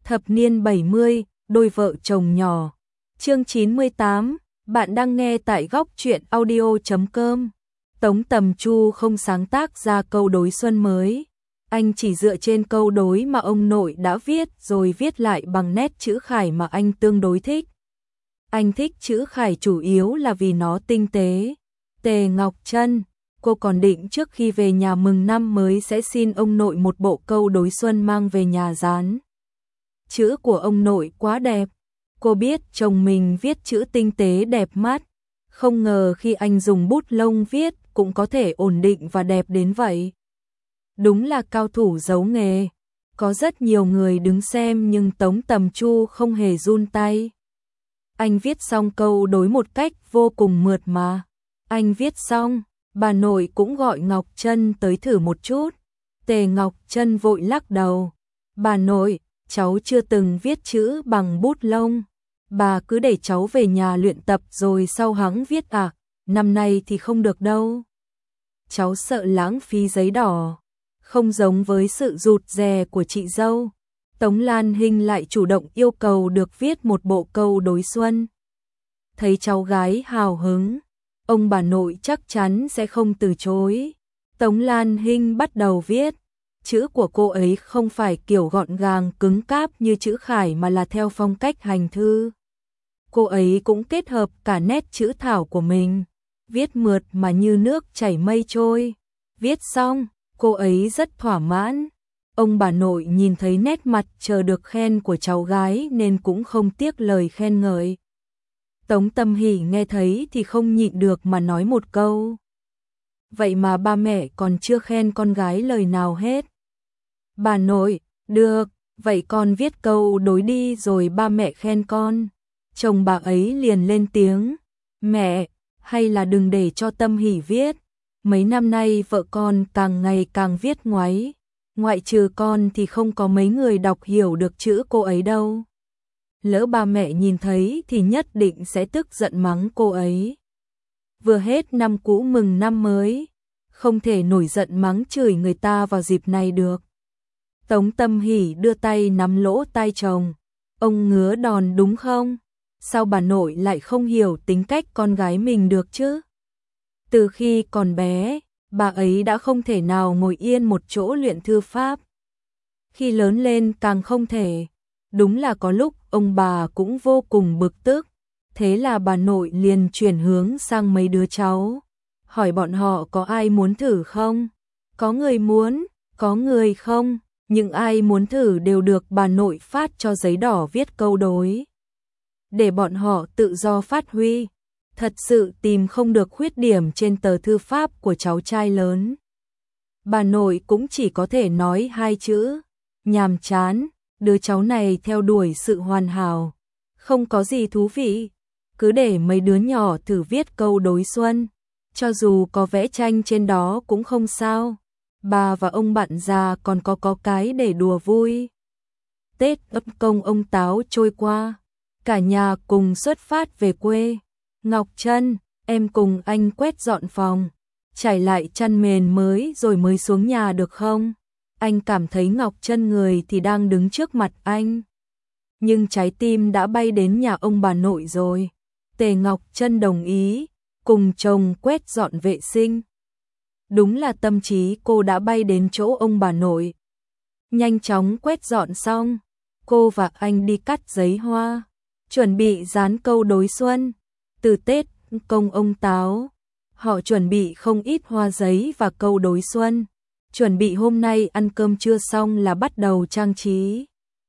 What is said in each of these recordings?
Thập niên 70, đôi vợ chồng nhỏ. Chương 98, bạn đang nghe tại góc truyện audio.com. Tống Tầm Chu không sáng tác ra câu đối xuân mới. Anh chỉ dựa trên câu đối mà ông nội đã viết rồi viết lại bằng nét chữ khải mà anh tương đối thích. Anh thích chữ khải chủ yếu là vì nó tinh tế. Tề Ngọc Trân, cô còn định trước khi về nhà mừng năm mới sẽ xin ông nội một bộ câu đối xuân mang về nhà dán. Chữ của ông nội quá đẹp. Cô biết chồng mình viết chữ tinh tế đẹp mắt. Không ngờ khi anh dùng bút lông viết cũng có thể ổn định và đẹp đến vậy. Đúng là cao thủ giấu nghề. Có rất nhiều người đứng xem nhưng Tống Tầm Chu không hề run tay. Anh viết xong câu đối một cách vô cùng mượt mà. Anh viết xong, bà nội cũng gọi Ngọc Trân tới thử một chút. Tề Ngọc Trân vội lắc đầu. Bà nội, cháu chưa từng viết chữ bằng bút lông. Bà cứ để cháu về nhà luyện tập rồi sau hẵng viết à, năm nay thì không được đâu. Cháu sợ lãng phí giấy đỏ. Không giống với sự rụt rè của chị dâu, Tống Lan Hinh lại chủ động yêu cầu được viết một bộ câu đối xuân. Thấy cháu gái hào hứng, ông bà nội chắc chắn sẽ không từ chối. Tống Lan Hinh bắt đầu viết. Chữ của cô ấy không phải kiểu gọn gàng cứng cáp như chữ khải mà là theo phong cách hành thư. Cô ấy cũng kết hợp cả nét chữ thảo của mình, viết mượt mà như nước chảy mây trôi. Viết xong, cô ấy rất thỏa mãn. Ông bà nội nhìn thấy nét mặt chờ được khen của cháu gái nên cũng không tiếc lời khen ngợi. Tống Tâm Hỷ nghe thấy thì không nhịn được mà nói một câu. Vậy mà ba mẹ còn chưa khen con gái lời nào hết. Bà nội, được, vậy con viết câu đối đi rồi ba mẹ khen con. Chồng bà ấy liền lên tiếng. Mẹ, hay là đừng để cho Tâm Hỷ viết. Mấy năm nay vợ con càng ngày càng viết ngoáy. Ngoại trừ con thì không có mấy người đọc hiểu được chữ cô ấy đâu. Lỡ ba mẹ nhìn thấy thì nhất định sẽ tức giận mắng cô ấy. Vừa hết năm cũ mừng năm mới, không thể nổi giận mắng chửi người ta vào dịp này được. Tống Tâm Hỷ đưa tay nắm lỗ tai chồng. Ông ngứa đòn đúng không? Sao bà nội lại không hiểu tính cách con gái mình được chứ? Từ khi còn bé, bà ấy đã không thể nào ngồi yên một chỗ luyện thư pháp. Khi lớn lên càng không thể. Đúng là có lúc ông bà cũng vô cùng bực tức. Thế là bà nội liền chuyển hướng sang mấy đứa cháu. Hỏi bọn họ có ai muốn thử không? Có người muốn, có người không. Nhưng ai muốn thử đều được bà nội phát cho giấy đỏ viết câu đối. Để bọn họ tự do phát huy. Thật sự tìm không được khuyết điểm trên tờ thư pháp của cháu trai lớn. Bà nội cũng chỉ có thể nói hai chữ. Nhàm chán, đứa cháu này theo đuổi sự hoàn hảo. Không có gì thú vị. Cứ để mấy đứa nhỏ thử viết câu đối xuân. Cho dù có vẽ tranh trên đó cũng không sao. Bà và ông bạn già còn có cái để đùa vui. Tết ấp công ông Táo trôi qua. Cả nhà cùng xuất phát về quê. Ngọc Trân, em cùng anh quét dọn phòng. Trải lại chăn mền mới rồi mới xuống nhà được không? Anh cảm thấy Ngọc Trân người thì đang đứng trước mặt anh. Nhưng trái tim đã bay đến nhà ông bà nội rồi. Tề Ngọc Trân đồng ý, cùng chồng quét dọn vệ sinh. Đúng là tâm trí cô đã bay đến chỗ ông bà nội. Nhanh chóng quét dọn xong, cô và anh đi cắt giấy hoa, chuẩn bị dán câu đối xuân. Từ Tết công ông Táo, họ chuẩn bị không ít hoa giấy và câu đối xuân. Chuẩn bị hôm nay ăn cơm trưa xong là bắt đầu trang trí.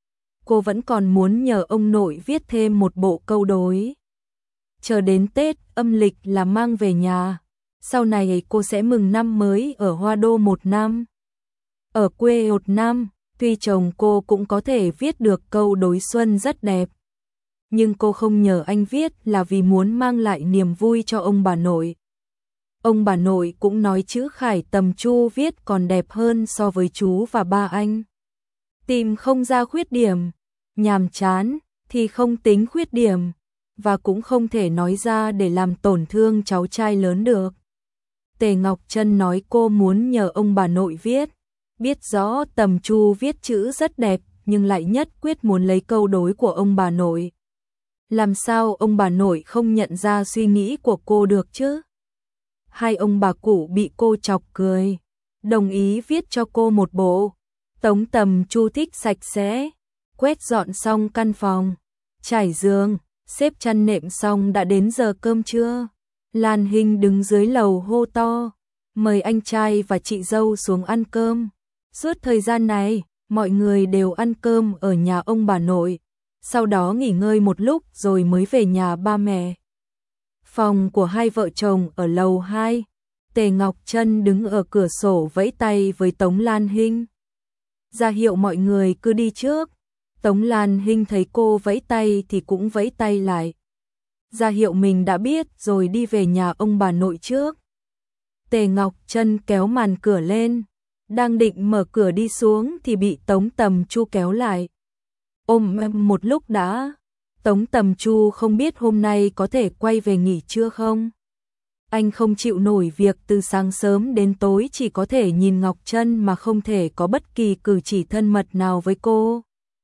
Cô vẫn còn muốn nhờ ông nội viết thêm một bộ câu đối. Chờ đến Tết âm lịch là mang về nhà. Sau này cô sẽ mừng năm mới ở Hoa Đô một năm. Ở quê một năm, tuy chồng cô cũng có thể viết được câu đối xuân rất đẹp. Nhưng cô không nhờ anh viết là vì muốn mang lại niềm vui cho ông bà nội. Ông bà nội cũng nói chữ khải Tầm Chu viết còn đẹp hơn so với chú và ba anh. Tìm không ra khuyết điểm, nhàm chán thì không tính khuyết điểm, và cũng không thể nói ra để làm tổn thương cháu trai lớn được. Tề Ngọc Trân nói cô muốn nhờ ông bà nội viết, biết rõ Tầm Chu viết chữ rất đẹp nhưng lại nhất quyết muốn lấy câu đối của ông bà nội. Làm sao ông bà nội không nhận ra suy nghĩ của cô được chứ? Hai ông bà cụ bị cô chọc cười, đồng ý viết cho cô một bộ. Tống Tầm Chu thích sạch sẽ, quét dọn xong căn phòng, trải giường, xếp chăn nệm xong đã đến giờ cơm trưa. Lan Hinh đứng dưới lầu hô to, mời anh trai và chị dâu xuống ăn cơm. Suốt thời gian này, mọi người đều ăn cơm ở nhà ông bà nội, sau đó nghỉ ngơi một lúc rồi mới về nhà ba mẹ. Phòng của hai vợ chồng ở lầu 2, Tề Ngọc Trân đứng ở cửa sổ vẫy tay với Tống Lan Hinh. Ra hiệu mọi người cứ đi trước. Tống Lan Hinh thấy cô vẫy tay thì cũng vẫy tay lại. Ra hiệu mình đã biết rồi đi về nhà ông bà nội trước. Tề Ngọc Trân kéo màn cửa lên, đang định mở cửa đi xuống thì bị Tống Tầm Chu kéo lại. Ôm em một lúc đã. Tống Tầm Chu không biết hôm nay có thể quay về nghỉ trưa không? Anh không chịu nổi việc từ sáng sớm đến tối chỉ có thể nhìn Ngọc Trân mà không thể có bất kỳ cử chỉ thân mật nào với cô.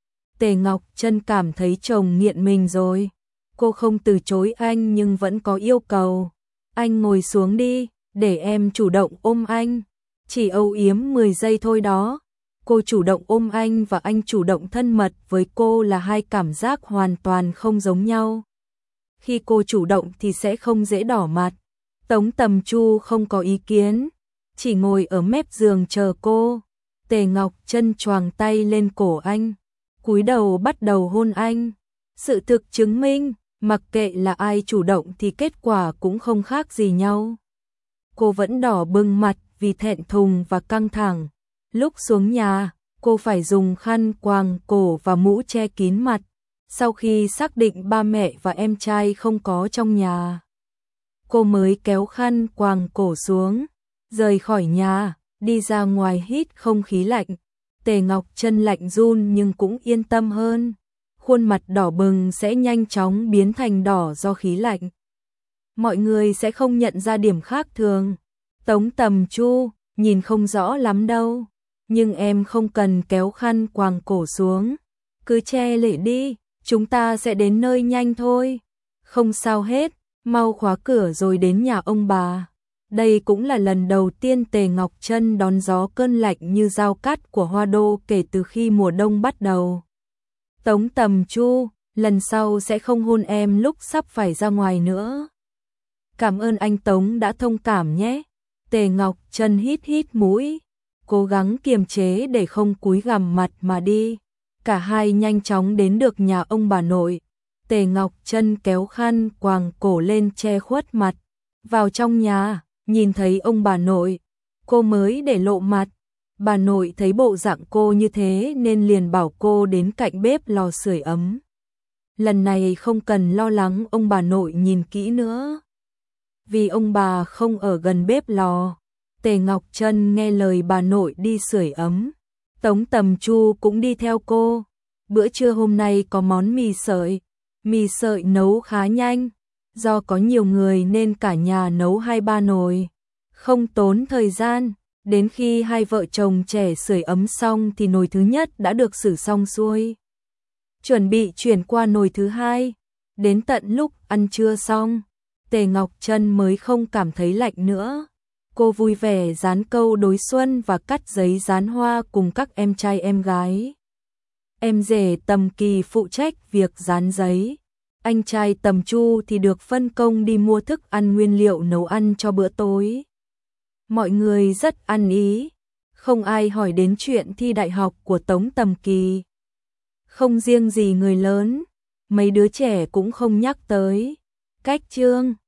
Tề Ngọc Trân cảm thấy chồng nghiện mình rồi. Cô không từ chối anh nhưng vẫn có yêu cầu. Anh ngồi xuống đi, để em chủ động ôm anh. Chỉ âu yếm 10 giây thôi đó. Cô chủ động ôm anh và anh chủ động thân mật với cô là hai cảm giác hoàn toàn không giống nhau. Khi cô chủ động thì sẽ không dễ đỏ mặt. Tống Tầm Chu không có ý kiến, chỉ ngồi ở mép giường chờ cô. Tề Ngọc Trân choàng tay lên cổ anh, cúi đầu bắt đầu hôn anh. Sự thực chứng minh, mặc kệ là ai chủ động thì kết quả cũng không khác gì nhau. Cô vẫn đỏ bừng mặt vì thẹn thùng và căng thẳng. Lúc xuống nhà, cô phải dùng khăn quàng cổ và mũ che kín mặt. Sau khi xác định ba mẹ và em trai không có trong nhà, cô mới kéo khăn quàng cổ xuống, rời khỏi nhà, đi ra ngoài hít không khí lạnh. Tề Ngọc Trân lạnh run nhưng cũng yên tâm hơn. Khuôn mặt đỏ bừng sẽ nhanh chóng biến thành đỏ do khí lạnh. Mọi người sẽ không nhận ra điểm khác thường. Tống Tầm Chu, nhìn không rõ lắm đâu, nhưng em không cần kéo khăn quàng cổ xuống. Cứ che lệ đi, chúng ta sẽ đến nơi nhanh thôi. Không sao hết, mau khóa cửa rồi đến nhà ông bà. Đây cũng là lần đầu tiên Tề Ngọc Trân đón gió cơn lạnh như dao cắt của Hoa Đô kể từ khi mùa đông bắt đầu. Tống Tầm Chu, lần sau sẽ không hôn em lúc sắp phải ra ngoài nữa. Cảm ơn anh Tống đã thông cảm nhé. Tề Ngọc Trân hít hít mũi, cố gắng kiềm chế để không cúi gằm mặt mà đi. Cả hai nhanh chóng đến được nhà ông bà nội. Tề Ngọc Trân kéo khăn quàng cổ lên che khuất mặt. Vào trong nhà, nhìn thấy ông bà nội, cô mới để lộ mặt. Bà nội thấy bộ dạng cô như thế nên liền bảo cô đến cạnh bếp lò sưởi ấm. Lần này không cần lo lắng ông bà nội nhìn kỹ nữa, vì ông bà không ở gần bếp lò. Tề Ngọc Trân nghe lời bà nội đi sưởi ấm. Tống Tầm Chu cũng đi theo cô. Bữa trưa hôm nay có món mì sợi. Mì sợi nấu khá nhanh, do có nhiều người nên cả nhà nấu 2-3 nồi, không tốn thời gian. Đến khi hai vợ chồng trẻ sưởi ấm xong thì nồi thứ nhất đã được xử xong xuôi. Chuẩn bị chuyển qua nồi thứ hai. Đến tận lúc ăn trưa xong, Tề Ngọc Trân mới không cảm thấy lạnh nữa. Cô vui vẻ dán câu đối xuân và cắt giấy dán hoa cùng các em trai em gái. Em rể Tầm Kỳ phụ trách việc dán giấy. Anh trai Tầm Chu thì được phân công đi mua thức ăn nguyên liệu nấu ăn cho bữa tối. Mọi người rất ăn ý, không ai hỏi đến chuyện thi đại học của Tống Tầm Kỳ. Không riêng gì người lớn, mấy đứa trẻ cũng không nhắc tới. Cách chương